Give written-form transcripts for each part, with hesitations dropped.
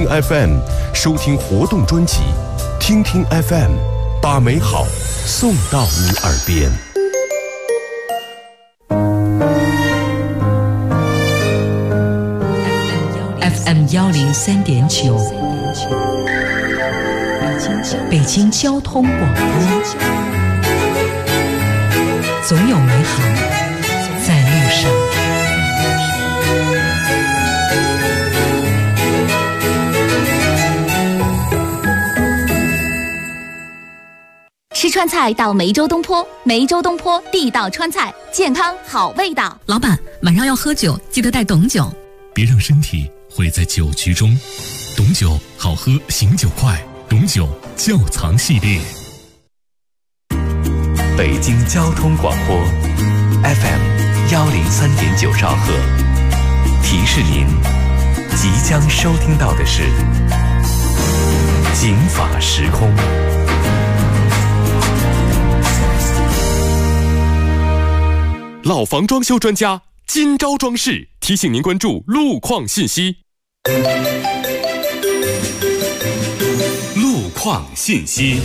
FM 收听活动专辑，听听 FM， 把美好送到你耳边。 FM 103.9，北京交通广播，总有美好在路上。 吃川菜到梅州东坡，梅州东坡地道川菜，健康好味道。 老板，晚上要喝酒，记得带董酒。 别让身体毁在酒局中，董酒好喝，醒酒快，董酒窖藏系列。 北京交通广播 FM 103.9兆赫，提示您即将收听到的是警法时空。 老房装修专家今朝装饰提醒您关注路况信息。路况信息，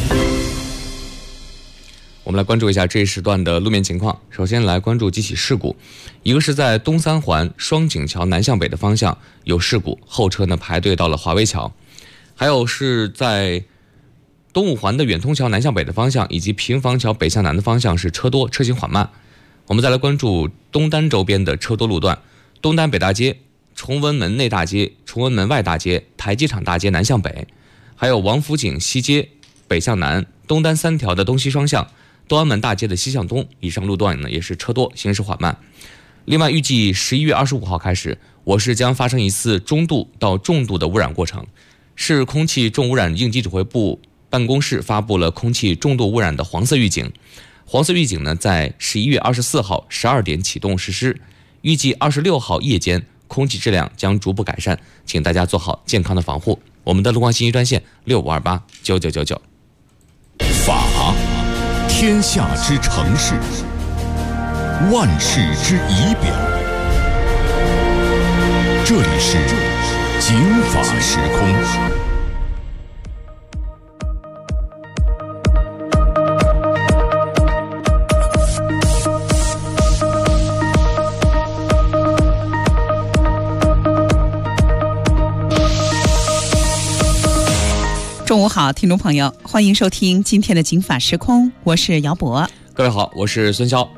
我们来关注一下这一时段的路面情况。首先来关注几起事故，一个是在东三环双井桥南向北的方向有事故，后车呢排队到了华威桥；还有是在东五环的远通桥南向北的方向以及平房桥北向南的方向是车多，车行缓慢。我们再来关注东单周边的车多路段，东单北大街、崇文门内大街、崇文门外大街、台机场大街南向北，还有王府井西街北向南、东单3条的东西双向、东安门大街的西向东，以上路段呢也是车多，行驶缓慢。另外，预计11月25号开始，我市将发生一次中度到重度的污染过程。市空气重污染应急指挥部办公室发布了空气重度污染的黄色预警。黄色预警呢，在11月24号12点启动实施，预计26号夜间空气质量将逐步改善，请大家做好健康的防护。我们的路况信息专线65289999。 法，天下之城市，万事之仪表。这里是警法时空。 中午好，听众朋友，欢迎收听今天的警法时空，我是姚博。 各位好，我是孙潇。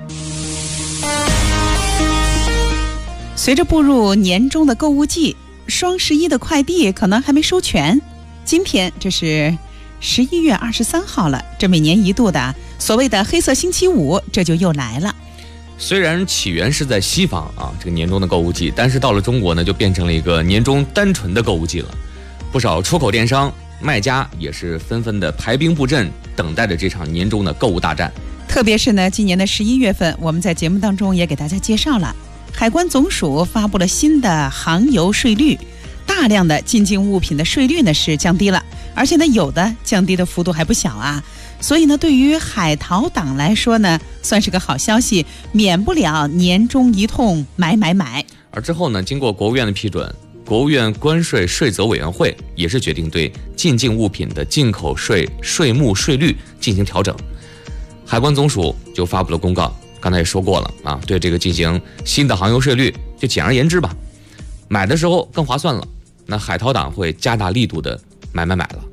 随着步入年终的购物季，双11的快递可能还没收全。今天这是11月23号了，这每年一度的所谓的黑色星期五，这就又来了。 虽然起源是在西方啊，这个年终的购物季，但是到了中国呢，就变成了一个年终单纯的购物季了。不少出口电商卖家也是纷纷的排兵布阵，等待着这场年终的购物大战。 特别是呢，今年的11月份，我们在节目当中也给大家介绍了，海关总署发布了新的航油税率，大量的进境物品的税率呢是降低了，而且呢有的降低的幅度还不小啊。所以呢，对于海淘党来说呢，算是个好消息，免不了年终一通买。 而之后呢，经过国务院的批准，国务院关税税则委员会也是决定对进境物品的进口税税目税率进行调整。海关总署就发布了公告，刚才也说过了啊，对这个进行新的航油税率，就简而言之吧，买的时候更划算了。那海淘党会加大力度的买了。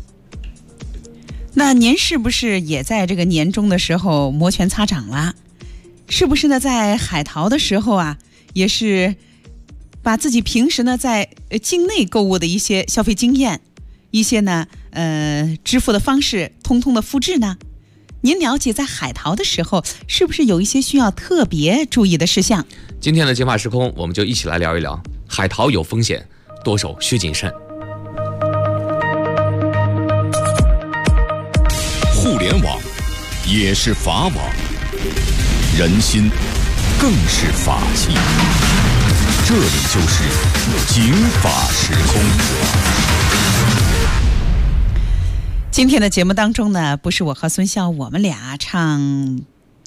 那您是不是也在这个年终的时候摩拳擦掌了？是不是呢，在海淘的时候啊，也是把自己平时呢在境内购物的一些消费经验，一些呢支付的方式通通的复制呢？您了解在海淘的时候是不是有一些需要特别注意的事项？ 今天的警法时空，我们就一起来聊一聊海淘有风险，剁手需谨慎。 互联网也是法网，人心更是法器。这里就是警法时空。 今天的节目当中呢，不是我和孙笑我们俩唱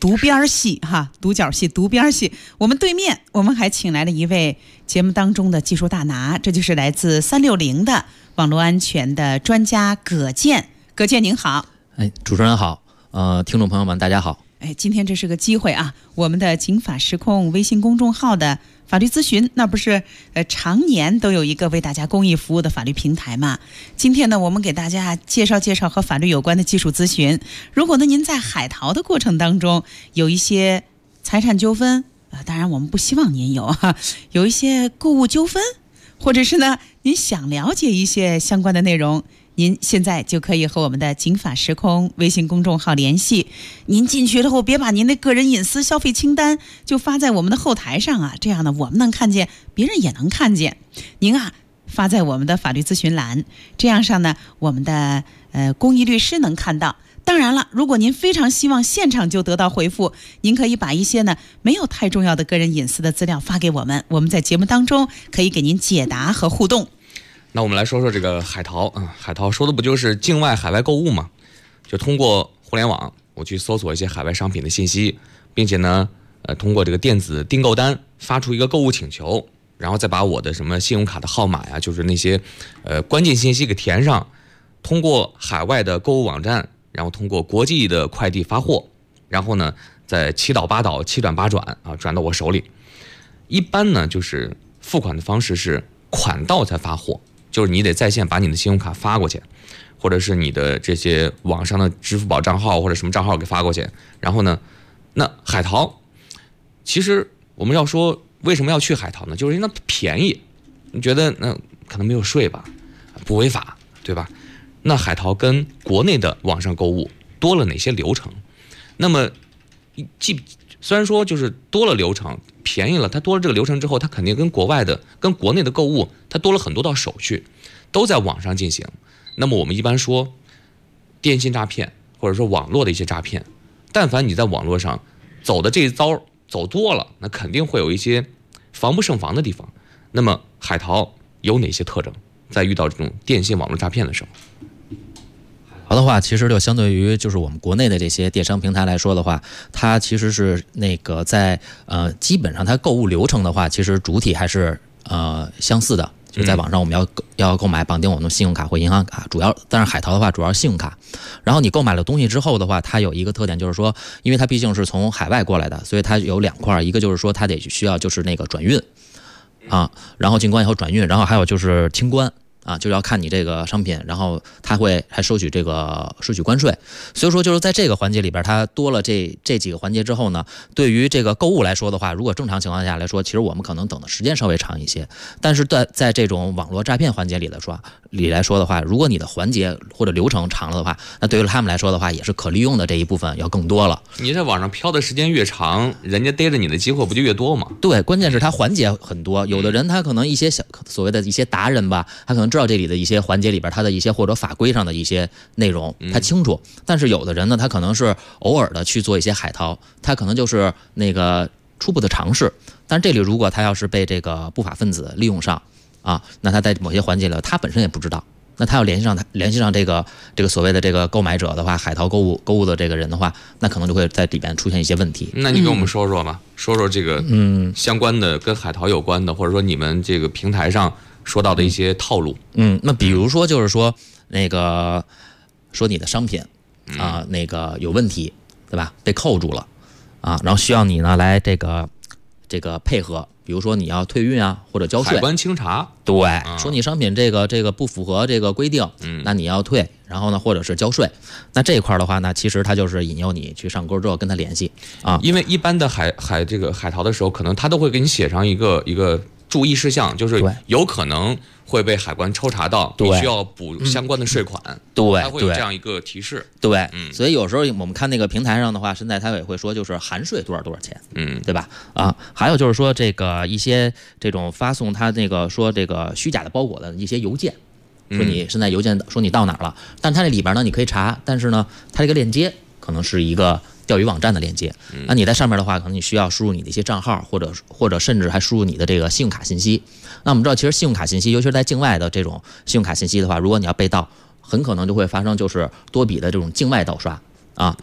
独边戏哈，独角戏、独边戏。我们对面，我们还请来了一位节目当中的技术大拿，这就是来自360的网络安全的专家葛健。葛健您好。 主持人好，听众朋友们大家好。 今天这是个机会啊，我们的警法时空微信公众号的法律咨询，那不是常年都有一个为大家公益服务的法律平台嘛？今天呢，我们给大家介绍介绍和法律有关的技术咨询。如果呢您在海淘的过程当中有一些财产纠纷当然我们不希望您有有一些购物纠纷，或者是呢您想了解一些相关的内容，您现在就可以和我们的警法时空微信公众号联系。您进去之后，别把您的个人隐私消费清单就发在我们的后台上啊，这样呢我们能看见，别人也能看见。您发在我们的法律咨询栏，这样上呢我们的公益律师能看到。当然了，如果您非常希望现场就得到回复，您可以把一些呢没有太重要的个人隐私的资料发给我们，我们在节目当中可以给您解答和互动。 那我们来说说这个海淘海淘说的不就是境外海外购物吗？就通过互联网，我去搜索一些海外商品的信息，并且呢，通过这个电子订购单发出一个购物请求，然后再把我的什么信用卡的号码呀，就是那些关键信息给填上，通过海外的购物网站，然后通过国际的快递发货，然后呢，再7倒8倒7转8转转到我手里。一般呢，就是付款的方式是款到才发货。就是你得在线把你的信用卡发过去，或者是你的这些网上的支付宝账号或者什么账号给发过去。然后呢，那海淘，其实我们要说为什么要去海淘呢？就是因为它便宜，你觉得那可能没有税吧，不违法，对吧？那海淘跟国内的网上购物多了哪些流程？那么虽然说就是多了流程，便宜了，它多了这个流程之后，它肯定跟国内的购物，它多了很多道手续，都在网上进行。那么我们一般说，电信诈骗或者说网络的一些诈骗，但凡你在网络上走的这一遭走多了，那肯定会有一些防不胜防的地方。那么海淘有哪些特征？在遇到这种电信网络诈骗的时候？ 好的话，其实就相对于就是我们国内的这些电商平台来说的话，它其实是那个在基本上它购物流程的话，其实主体还是相似的。就在网上我们要购买绑定我们的信用卡或银行卡，但是海淘的话主要是信用卡。然后你购买了东西之后的话，它有一个特点就是说，因为它毕竟是从海外过来的，所以它有2块，一个就是说它得需要就是那个转运然后进关以后转运，然后还有就是清关。就要看你这个商品，然后他会还收取关税，所以说就是在这个环节里边，它多了这几个环节之后呢，对于这个购物来说的话，如果正常情况下来说，其实我们可能等的时间稍微长一些，但是在这种网络诈骗环节里来说的话，如果你的环节或者流程长了的话，那对于他们来说的话，也是可利用的这一部分要更多了。 你在网上飘的时间越长，人家逮着你的机会不就越多吗？ 对，关键是它环节很多，有的人他可能一些所谓的一些达人吧，他可能知道这里的一些环节里边他的一些或者法规上的一些内容他清楚，但是有的人呢，他可能是偶尔的去做一些海淘，他可能就是那个初步的尝试，但是这里如果他要是被这个不法分子利用上那他在某些环节里他本身也不知道，那他要联系上这个所谓的这个购买者的话，海淘购物的这个人的话，那可能就会在里边出现一些问题。 那你跟我们说说吧，说说这个相关的跟海淘有关的，或者说你们这个平台上说到的一些套路。 那比如说就是说那个说你的商品那个有问题，对吧？被扣住了然后需要你呢来这个配合。比如说你要退运或者交税， 海关清查， 对，说你商品这个不符合这个规定，那你要退，然后呢或者是交税。那这一块的话呢，其实它就是引诱你去上钩之后跟他联系因为一般的海淘的时候，可能他都会给你写上一个注意事项，就是有可能会被海关抽查到，你需要补相关的税款，它会有这样一个提示。 对，所以有时候我们看那个平台上的话，现在它也会说就是含税多少钱，对吧？还有就是说这个一些这种发送它那个说这个虚假的包裹的一些邮件，说你现在邮件说你到哪儿了，但它这里边呢你可以查，但是呢它这个链接可能是一个钓鱼网站的链接，那你在上面的话，可能你需要输入你的一些账号，或者甚至还输入你的这个信用卡信息。那我们知道，其实信用卡信息，尤其是在境外的这种信用卡信息的话，如果你要被盗，很可能就会发生就是多笔的这种境外盗刷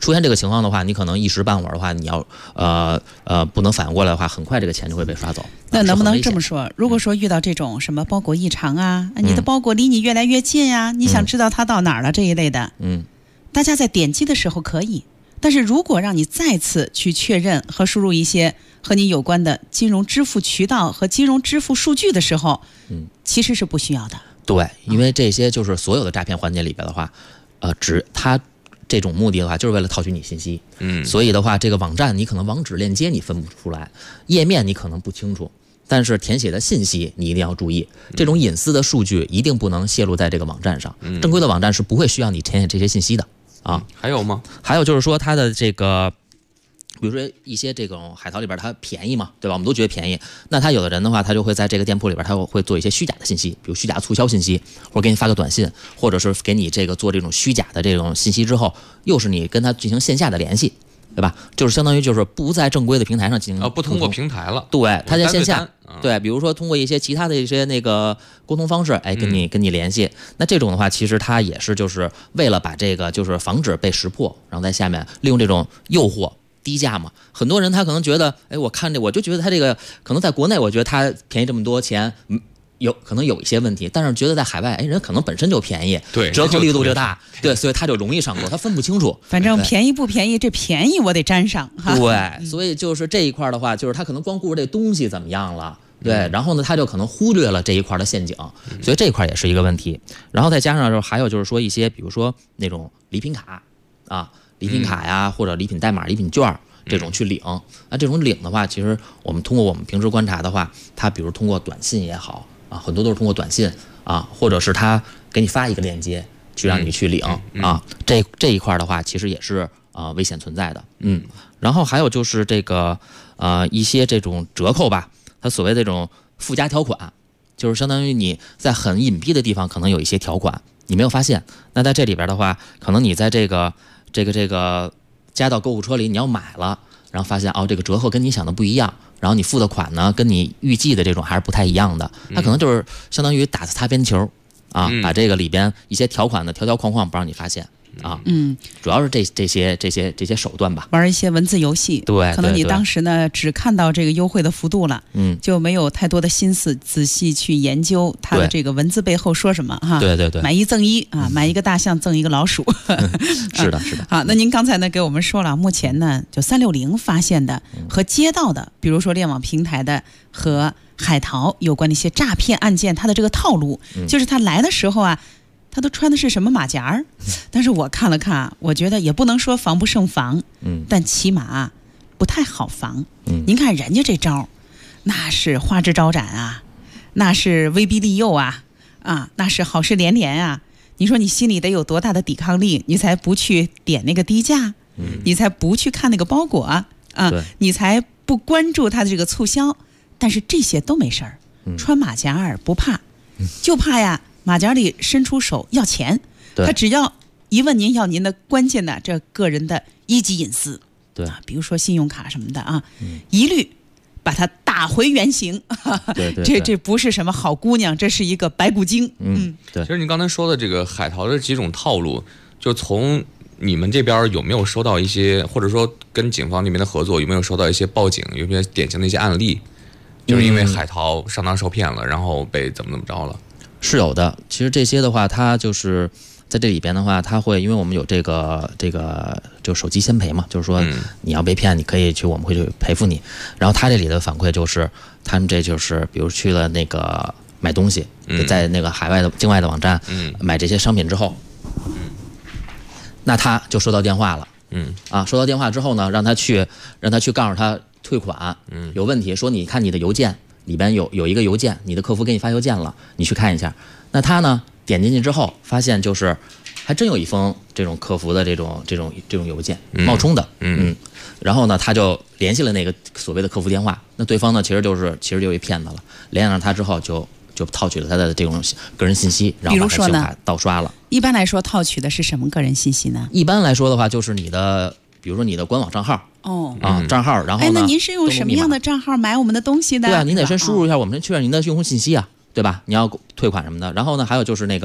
出现这个情况的话，你可能一时半会儿的话，你要不能反应过来的话，很快这个钱就会被刷走。 那能不能这么说？如果说遇到这种什么包裹异常啊，你的包裹离你越来越近啊，你想知道它到哪儿了这一类的，大家在点击的时候可以，但是如果让你再次去确认和输入一些和你有关的金融支付渠道和金融支付数据的时候，其实是不需要的。 对，因为这些就是所有的诈骗环节里边的话，它这种目的的话，就是为了套取你信息。所以的话，这个网站你可能网址链接你分不出来，页面你可能不清楚，但是填写的信息你一定要注意，这种隐私的数据一定不能泄露在这个网站上。正规的网站是不会需要你填写这些信息的啊。 还有吗？ 还有就是说它的这个。比如说一些这种海淘里边它便宜嘛，对吧？我们都觉得便宜。那他有的人的话，他就会在这个店铺里边，他会做一些虚假的信息，比如虚假促销信息，或者给你发个短信，或者是给你这个做这种虚假的这种信息之后，又是你跟他进行线下的联系，对吧？就是相当于就是不在正规的平台上进行不通过平台了， 对，他在线下，对，比如说通过一些其他的一些那个沟通方式，跟你联系。那这种的话，其实他也是就是为了把这个就是防止被识破，然后在下面利用这种诱惑。低价嘛，很多人他可能觉得，我看我就觉得他这个可能在国内，我觉得他便宜这么多钱，可能有一些问题，但是觉得在海外，人可能本身就便宜， 对， 折扣力度就大，对，所以他就容易上钩，他分不清楚。 反正便宜不便宜，这便宜我得沾上哈。 对，所以就是这一块的话，就是他可能光顾着这东西怎么样了，对，然后呢，他就可能忽略了这一块的陷阱，所以这一块也是一个问题。然后再加上还有就是说一些，比如说那种礼品卡啊。礼品卡呀，或者礼品代码、礼品券这种去领，那这种领的话，其实我们通过我们平时观察的话，他比如通过短信也好啊，很多都是通过短信啊，或者是他给你发一个链接去让你去领啊，这一块的话，其实也是危险存在的。然后还有就是这个一些这种折扣吧，它所谓这种附加条款，就是相当于你在很隐蔽的地方可能有一些条款你没有发现，那在这里边的话，可能你在这个加到购物车里，你要买了，然后发现这个折扣跟你想的不一样，然后你付的款呢跟你预计的这种还是不太一样的，它可能就是相当于打擦边球啊，把这个里边一些条款的条条框框不让你发现啊。主要是这些手段吧， 玩一些文字游戏， 对， 可能你当时呢只看到这个优惠的幅度了，就没有太多的心思仔细去研究它的这个文字背后说什么哈。 对， 买一赠一啊，买一个大象赠一个老鼠。 是的。 好，那您刚才呢给我们说了，目前呢就360发现的和接到的，比如说链网平台的和海淘有关的一些诈骗案件，它的这个套路，就是他来的时候啊。他都穿的是什么马甲儿？但是我看了看，我觉得也不能说防不胜防，但起码不太好防。您看人家这招，那是花枝招展啊，那是威逼利诱啊，那是好事连连啊。你说你心里得有多大的抵抗力，你才不去点那个低价，你才不去看那个包裹啊，你才不关注他的这个促销。但是这些都没事儿，穿马甲儿不怕，就怕呀。马甲里伸出手要钱，他只要一问您要您的关键的这个人的一级隐私， 对比如说信用卡什么的啊，一律把它打回原形。 对， 这不是什么好姑娘，这是一个白骨精。 对。 其实您刚才说的这个海淘的几种套路，就从你们这边有没有收到一些，或者说跟警方那边的合作有没有收到一些报警，有没有典型的一些案例，就是因为海淘上当受骗了，然后被怎么着了？ 是有的，其实这些的话，它就是在这里边的话，它会因为我们有这个就手机先赔嘛，就是说你要被骗，你可以我们会去赔付你。然后他这里的反馈就是，他们这就是比如去了那个买东西，在那个境外的网站买这些商品之后，那他就收到电话了，收到电话之后呢，让他去告诉他退款，有问题，说你看你的邮件。里边有一个邮件，你的客服给你发邮件了，你去看一下。那他呢点进去之后，发现就是还真有一封这种客服的这种邮件冒充的，然后呢他就联系了那个所谓的客服电话，那对方呢其实就是一骗子了，联系上他之后就套取了他的这种个人信息，然后把他信用卡盗刷了。 一般来说套取的是什么个人信息呢？ 一般来说的话就是你的，比如说你的官网账号。账号，然后呢？ 那您是用什么样的账号买我们的东西的？ 对啊，您得先输入一下，我们先确认您的用户信息啊，对吧？你要退款什么的。然后呢，还有就是那个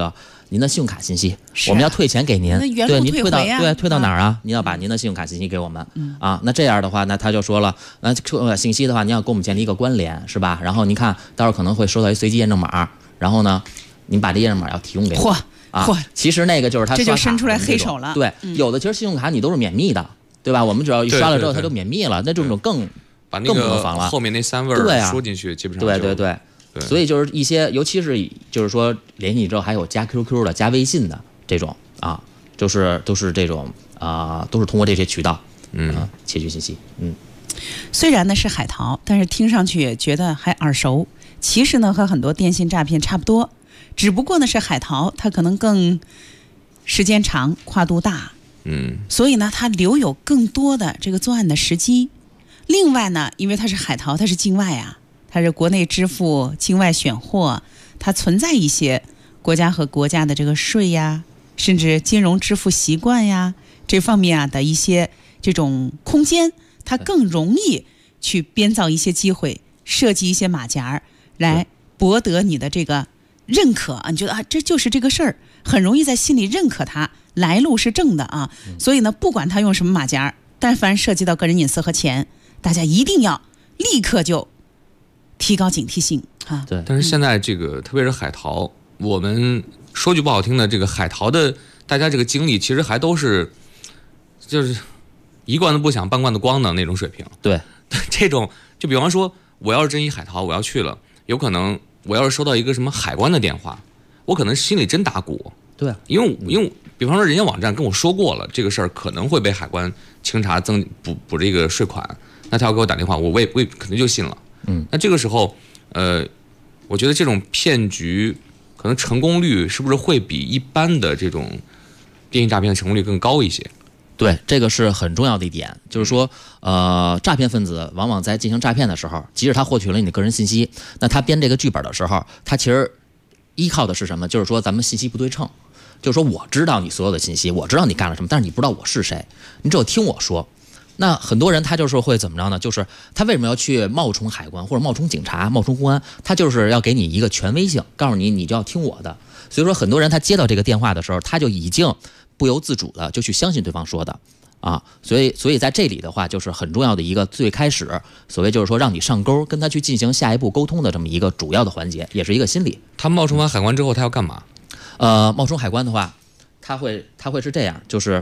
您的信用卡信息，我们要退钱给您，对，您退到退到哪儿啊？您要把您的信用卡信息给我们啊。那这样的话，那他就说了，那信息的话，您要跟我们建立一个关联，是吧？然后您看，到时候可能会收到一随机验证码，然后呢，您把这验证码要提供给我。其实那个就是他这就伸出来黑手了。 对，有的其实信用卡你都是免密的，对吧？我们只要刷了之后，它就免密了，那这种更把那个后面那3位输进去，基本上对。所以就是一些，尤其是就是说联系你之后还有加 QQ 的、加微信的这种啊，都是这种都是通过这些渠道窃取信息。 虽然呢是海淘，但是听上去觉得还耳熟。其实呢和很多电信诈骗差不多，只不过呢是海淘，它可能更时间长、跨度大，所以呢它留有更多的这个作案的时机。另外呢，因为它是海淘，它是境外啊。它是国内支付境外选货，它存在一些国家和国家的这个税呀，甚至金融支付习惯呀这方面的一些这种空间，它更容易去编造一些机会，设计一些马甲来博得你的这个认可你觉得这就是这个事儿，很容易在心里认可它来路是正的啊。所以呢，不管他用什么马甲，但凡涉及到个人隐私和钱，大家一定要立刻就提高警惕性啊！ 对， 但是现在这个特别是海淘，我们说句不好听的，这个海淘的大家这个经历其实还都是就是一罐子不响半罐子光的那种水平。 对， 这种就比方说我要是真一海淘，我要去了，有可能我要是收到一个什么海关的电话，我可能心里真打鼓。 对， 因为比方说人家网站跟我说过了，这个事儿可能会被海关清查补这个税款，那他要给我打电话，我肯定就信了。那这个时候，我觉得这种骗局可能成功率是不是会比一般的这种电信诈骗的成功率更高一些？ 对，这个是很重要的一点，就是说，诈骗分子往往在进行诈骗的时候，即使他获取了你的个人信息，那他编这个剧本的时候，他其实依靠的是什么？就是说咱们信息不对称，就是说我知道你所有的信息，我知道你干了什么，但是你不知道我是谁，你只有听我说。那很多人他就是会怎么着呢？就是他为什么要去冒充海关或者冒充警察、冒充公安？他就是要给你一个权威性，告诉你你就要听我的。所以说很多人他接到这个电话的时候，他就已经不由自主的就去相信对方说的啊。所以在这里的话，就是很重要的一个最开始所谓就是说让你上钩，跟他去进行下一步沟通的这么一个主要的环节，也是一个心理。 他冒充完海关之后，他要干嘛？ 冒充海关的话，他会是这样，就是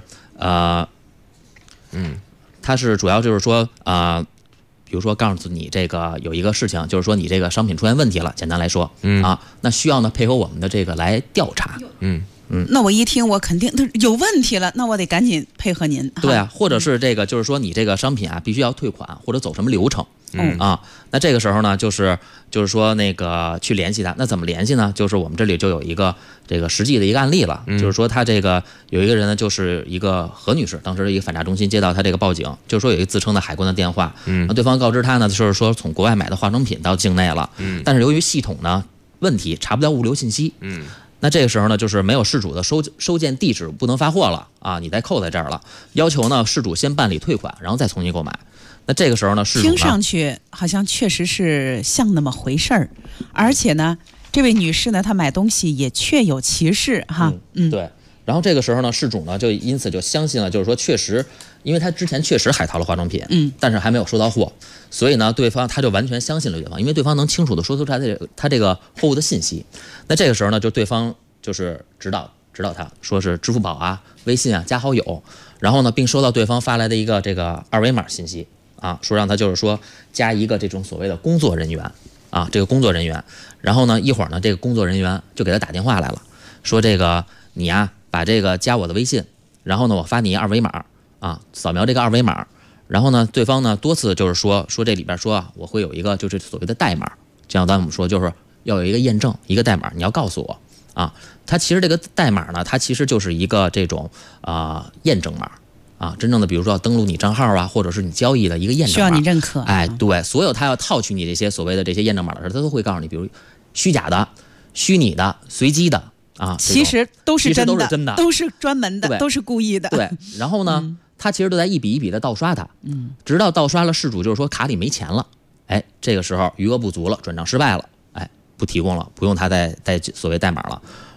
它是主要就是说比如说告诉你这个有一个事情，就是说你这个商品出现问题了，简单来说，那需要呢配合我们的这个来调查， 那我一听我肯定有问题了，那我得赶紧配合您。 对啊，或者是这个就是说你这个商品必须要退款或者走什么流程，那这个时候呢就是说那个去联系他，那怎么联系呢？就是我们这里就有一个这个实际的一个案例了，就是说他这个有一个人呢，就是一个何女士，当时一个反诈中心接到他这个报警，就是说有一个自称的海关的电话，那对方告知他呢，就是说从国外买的化妆品到境内了，但是由于系统呢问题查不到物流信息，那这个时候呢，就是没有事主的收件地址不能发货了啊，你再扣在这儿了，要求呢事主先办理退款，然后再重新购买。那这个时候呢，事主呢听上去好像确实是像那么回事儿，而且呢，这位女士呢，她买东西也确有其事哈。 对。然后这个时候呢，事主呢就因此就相信了，就是说确实，因为他之前确实海淘了化妆品，但是还没有收到货，所以呢，对方他就完全相信了对方，因为对方能清楚的说出他这个货物的信息。那这个时候呢，就对方就是指导他，说是支付宝啊、微信啊加好友，然后呢，并收到对方发来的一个这个二维码信息啊，说让他就是说加一个这种所谓的工作人员啊，这个工作人员，然后呢，一会儿呢，这个工作人员就给他打电话来了，说这个你啊。把这个加我的微信，然后呢，我发你二维码啊，扫描这个二维码，然后呢，对方呢多次就是说这里边说我会有一个就是所谓的代码，这样咱们说就是要有一个验证一个代码，你要告诉我啊，它其实这个代码呢，它其实就是一个这种验证码啊，真正的比如说要登录你账号啊，或者是你交易的一个验证码， 需要你认可。 哎，对，所有他要套取你这些所谓的这些验证码的时候，他都会告诉你，比如虚假的、虚拟的、随机的。 其实都是真的， 都是专门的，都是故意的。 对，然后呢，他其实都在一笔一笔的盗刷它，直到盗刷了，事主就是说卡里没钱了，哎，这个时候余额不足了，转账失败了，哎，不提供了，不用他再所谓代码了，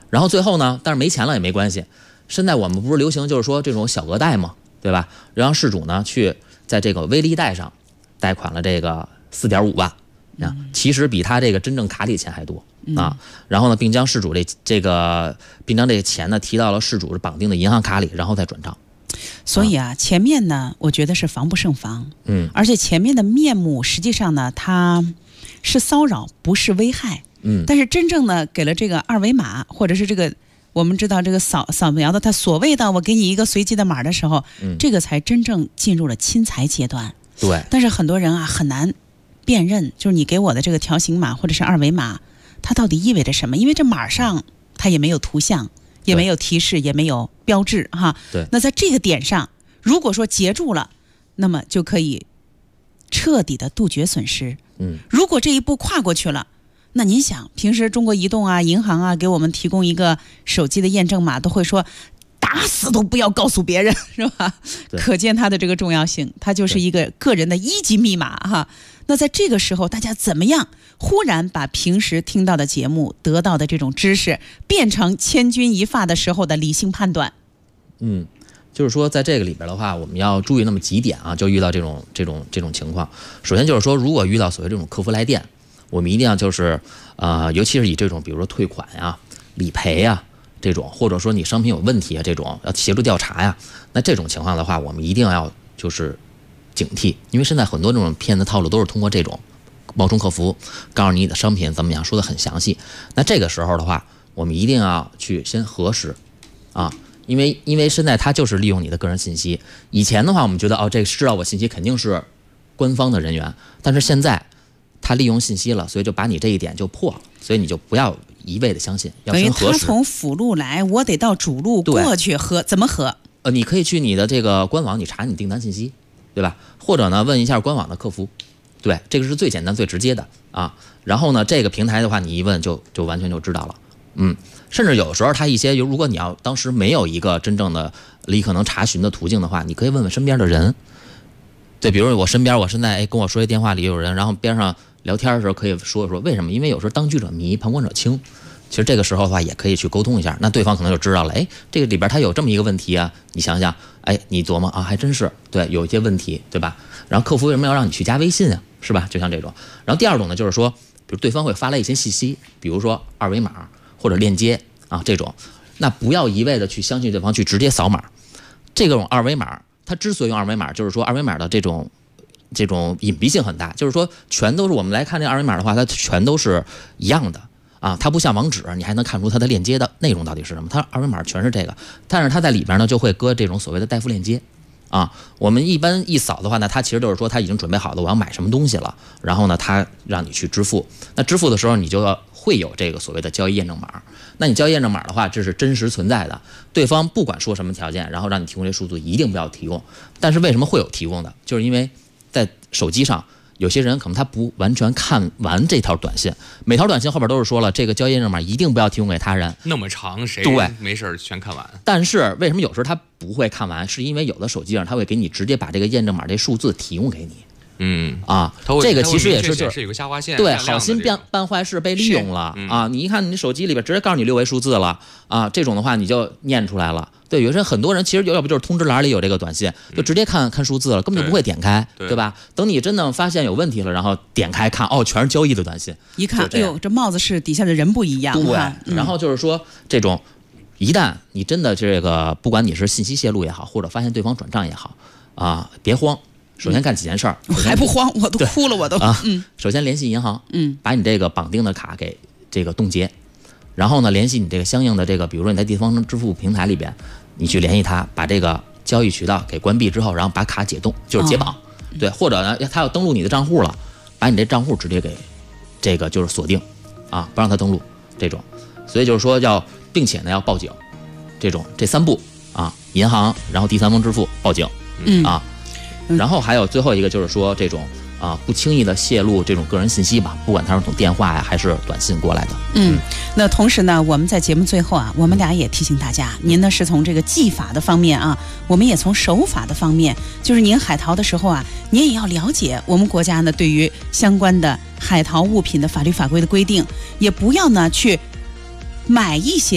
然后最后呢，但是没钱了也没关系。现在我们不是流行就是说这种小额贷嘛，对吧？让事主呢去在这个微利贷上贷款了这个4.5万啊，其实比他这个真正卡里钱还多啊。然后呢，并将事主这个钱呢提到了事主绑定的银行卡里，然后再转账。 所以啊，前面呢，我觉得是防不胜防，而且前面的面目实际上呢，它是骚扰，不是危害，但是真正呢，给了这个二维码或者是这个。我们知道这个扫描的，他所谓的我给你一个随机的码的时候，这个才真正进入了侵财阶段。 对。 但是很多人啊很难辨认，就是你给我的这个条形码或者是二维码，它到底意味着什么？因为这码上它也没有图像，也没有提示，也没有标志哈。 对。 那在这个点上，如果说截住了，那么就可以彻底的杜绝损失。如果这一步跨过去了。那您想，平时中国移动啊、银行啊给我们提供一个手机的验证码，都会说打死都不要告诉别人，是吧？可见它的这个重要性，它就是一个个人的1级密码哈。那在这个时候，大家怎么样忽然把平时听到的节目、得到的这种知识，变成千钧一发的时候的理性判断？ 就是说在这个里边的话，我们要注意那么几点啊，就遇到这种情况。首先就是说，如果遇到所谓这种客服来电，我们一定要就是尤其是以这种比如说退款呀、理赔呀这种，或者说你商品有问题啊这种，要协助调查呀，那这种情况的话，我们一定要就是警惕，因为现在很多这种骗子套路都是通过这种冒充客服，告诉你的商品怎么样，说得很详细。那这个时候的话，我们一定要去先核实啊，因为现在他就是利用你的个人信息。以前的话，我们觉得这个知道我信息肯定是官方的人员，但是现在他利用信息了，所以就把你这一点就破了，所以你就不要一味的相信，要先核实。 他从辅路来，我得到主路过去怎么核？ 你可以去你的这个官网，你查你订单信息，对吧？或者呢问一下官网的客服，对，这个是最简单最直接的啊。然后呢，这个平台的话，你一问就完全就知道了。甚至有的时候他一些，如果你要当时没有一个真正的立刻能查询的途径的话，你可以问问身边的人。对，比如我身边，我现在跟我说一电话里有人，然后边上聊天的时候可以说一说为什么？因为有时候当局者迷，旁观者清。其实这个时候的话也可以去沟通一下，那对方可能就知道了，这个里边他有这么一个问题啊，你想想，你琢磨啊，还真是对，有一些问题，对吧？然后客服为什么要让你去加微信啊，是吧？就像这种。然后第二种呢，就是说，比如对方会发来一些信息，比如说二维码或者链接啊这种，那不要一味的去相信对方，去直接扫码。这种二维码，它之所以用二维码，就是说二维码的这种隐蔽性很大，就是说全都是我们来看这个二维码的话，它全都是一样的啊，它不像网址，你还能看出它的链接的内容到底是什么。它二维码全是这个，但是它在里边呢就会搁这种所谓的代付链接啊。我们一般一扫的话呢，它其实就是说它已经准备好了，我要买什么东西了，然后呢它让你去支付。那支付的时候你就会有这个所谓的交易验证码。那你交易验证码的话，这是真实存在的，对方不管说什么条件，然后让你提供这数字，一定不要提供。但是为什么会有提供的？就是因为在手机上，有些人可能他不完全看完这条短信，每条短信后边都是说了，这个交易验证码一定不要提供给他人。 那么长，谁没事全看完？ 但是为什么有时候他不会看完？是因为有的手机上他会给你直接把这个验证码这数字提供给你。这个其实也是有个下划线， 对，好心办坏事被利用了啊！你一看你手机里边直接告诉你6位数字了啊，这种的话你就念出来了。对，有些很多人其实要不就是通知栏里有这个短信，就直接看数字了，根本就不会点开，对吧？等你真的发现有问题了，然后点开看，全是交易的短信， 一看，这帽子是底下的人不一样。 对，然后就是说这种，一旦你真的这个，不管你是信息泄露也好，或者发现对方转账也好啊，别慌。首先干几件事儿， 还不慌，我都哭了，我都首先联系银行，把你这个绑定的卡给这个冻结，然后呢，联系你这个相应的这个，比如说你在地方支付平台里边，你去联系他，把这个交易渠道给关闭之后，然后把卡解冻，就是解绑，对，或者呢，他要登录你的账户了，把你这账户直接给这个就是锁定，不让他登录这种，所以就是说并且呢要报警，这3步银行，然后第三方支付，报警，然后还有最后一个就是说这种不轻易的泄露这种个人信息吧，不管他是从电话呀还是短信过来的。 那同时呢，我们在节目最后我们俩也提醒大家，您呢是从这个技法的方面我们也从手法的方面，就是您海淘的时候您也要了解我们国家呢对于相关的海淘物品的法律法规的规定，也不要呢去买一些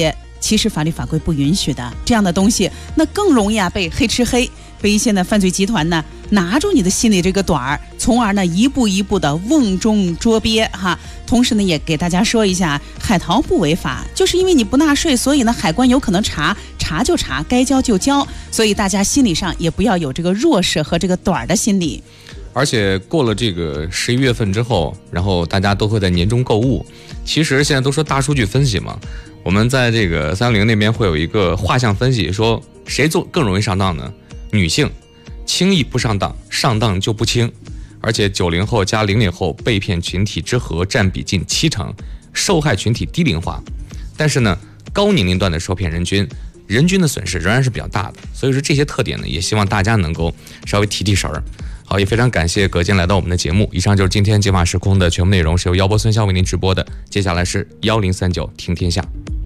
其实法律法规不允许的这样的东西，那更容易被黑吃黑，被一些呢犯罪集团呢拿住你的心里这个短儿，从而呢一步一步的瓮中捉鳖哈。同时呢，也给大家说一下，海淘不违法，就是因为你不纳税，所以呢海关有可能查就查，该交就交，所以大家心理上也不要有这个弱势和这个短儿的心理。 而且过了这个11月份之后，然后大家都会在年终购物。其实现在都说大数据分析嘛，我们在这个360那边会有一个画像分析，说谁更容易上当呢？女性轻易不上当，上当就不轻。而且90后加00后被骗群体之和占比近70%，受害群体低龄化。但是呢，高年龄段的受骗人均的损失仍然是比较大的。所以说这些特点呢，也希望大家能够稍微提神儿。好，也非常感谢葛坚来到我们的节目。以上就是今天解码时空的全部内容，是由姚波孙骁为您直播的。接下来是1039听天下。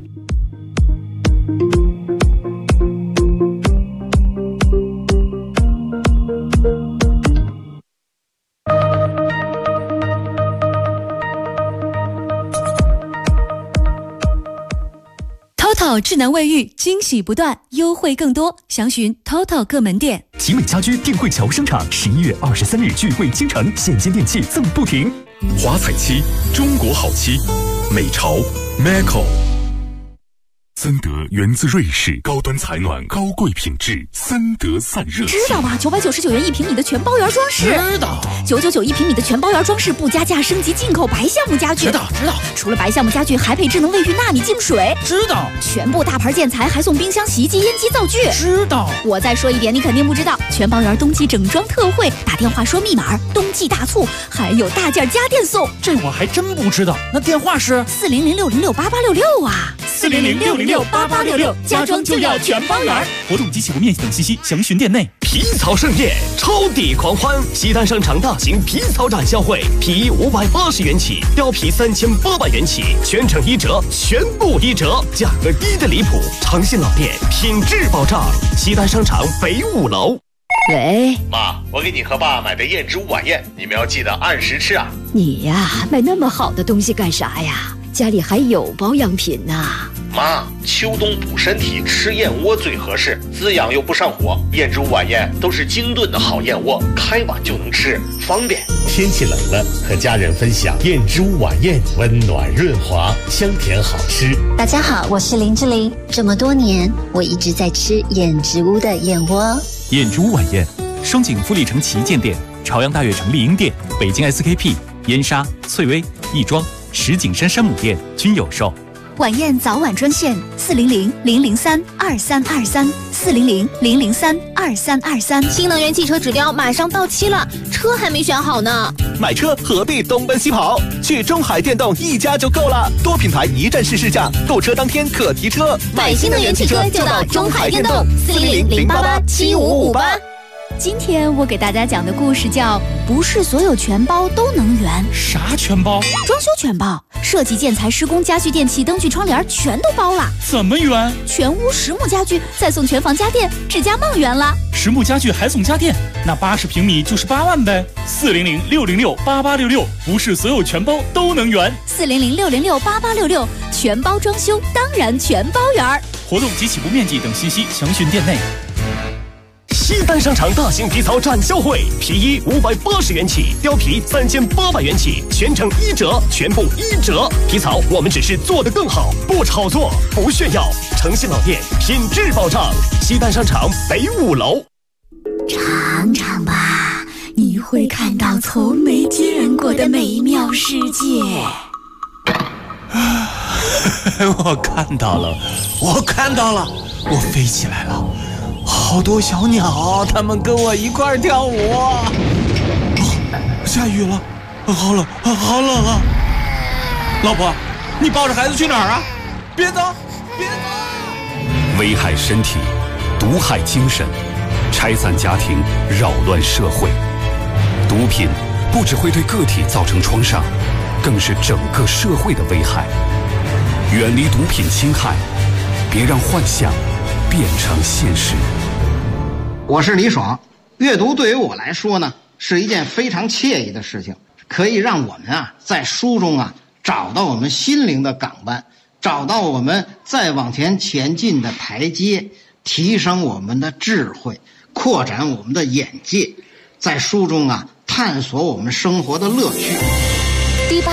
TOTO 智能卫浴惊喜不断，优惠更多，详询 TOTO 各门店。 奇美家居定慧桥商场11月23日聚会倾城，现金电器赠不停。 华彩漆，中国好漆，美潮 Maco。森德源自瑞士，高端采暖，高贵品质，森德散热。 知道吗？999元1平米的全包圆装饰。 知道。 9991平米的全包圆装饰，不加价升级进口白橡木家具。 知道。 除了白橡木家具，还配智能卫浴纳米净水。 知道。 全部大牌建材，还送冰箱、洗衣机、烟机、灶具。 知道。 我再说一点，你肯定不知道，全包圆冬季整装特惠，打电话说密码，冬季大促，还有大件家电送。 这我还真不知道。那电话是 400-606-8866啊。 400-606-8866，家装就要全包圆。活动及起步面积等信息详询店内。 皮草盛宴，超抵狂欢！西单商场大型皮草展销会，皮衣580元起，貂皮3800元起，全程1折，全部1折，价格低的离谱。诚信老店，品质保障。西单商场北5楼。 喂， 妈，我给你和爸买的燕之屋晚宴，你们要记得按时吃啊。 你呀，买那么好的东西干啥呀？家里还有保养品呢。 妈，秋冬补身体，吃燕窝最合适，滋养又不上火。燕之屋晚宴都是精炖的好燕窝，开碗就能吃，方便。 天气冷了，和家人分享燕之屋晚宴，温暖润滑，香甜好吃。 大家好，我是林志玲。这么多年，我一直在吃燕之屋的燕窝。 燕之屋晚宴，双井富力城旗舰店、朝阳大悦城丽婴店、北京 SKP、燕莎、翠微、亦庄、石景山山姆店均有售。 晚宴早晚专线400-003-2323，400-003-2323。 新能源汽车指标马上到期了，车还没选好呢。 买车何必东奔西跑？去中海电动一家就够了，多品牌一站式试驾，购车当天可提车。 买新能源汽车就到中海电动，400-088-7558。 今天我给大家讲的故事叫不是所有全包都能圆。 啥全包？ 装修全包，设计、建材、施工、家具、电器、灯具、窗帘全都包了。 怎么圆？ 全屋实木家具，再送全房家电，指甲梦圆了。 实木家具还送家电，那80平米就是8万呗。400-606-8866，不是所有全包都能圆。 400-606-8866，全包装修当然全包圆。 活动及起步面积等信息详询店内。 西单商场大型皮草展销会，皮衣580元起，貂皮3800元起，全程1折，全部1折。皮草我们只是做得更好，不炒作，不炫耀。诚信老店，品质保障。西单商场北5楼。 尝尝吧，你会看到从没见过的美妙世界。 我看到了，我飞起来了。好多小鸟，它们跟我一块跳舞。下雨了，好冷啊！老婆，你抱着孩子去哪儿啊？别走！ 危害身体，毒害精神，拆散家庭，扰乱社会。毒品不只会对个体造成创伤，更是整个社会的危害。远离毒品侵害，别让幻想变成现实。 我是李爽，阅读对于我来说呢，是一件非常惬意的事情，可以让我们在书中找到我们心灵的港湾， 找到我们再往前进的台阶，提升我们的智慧，扩展我们的眼界，在书中探索我们生活的乐趣。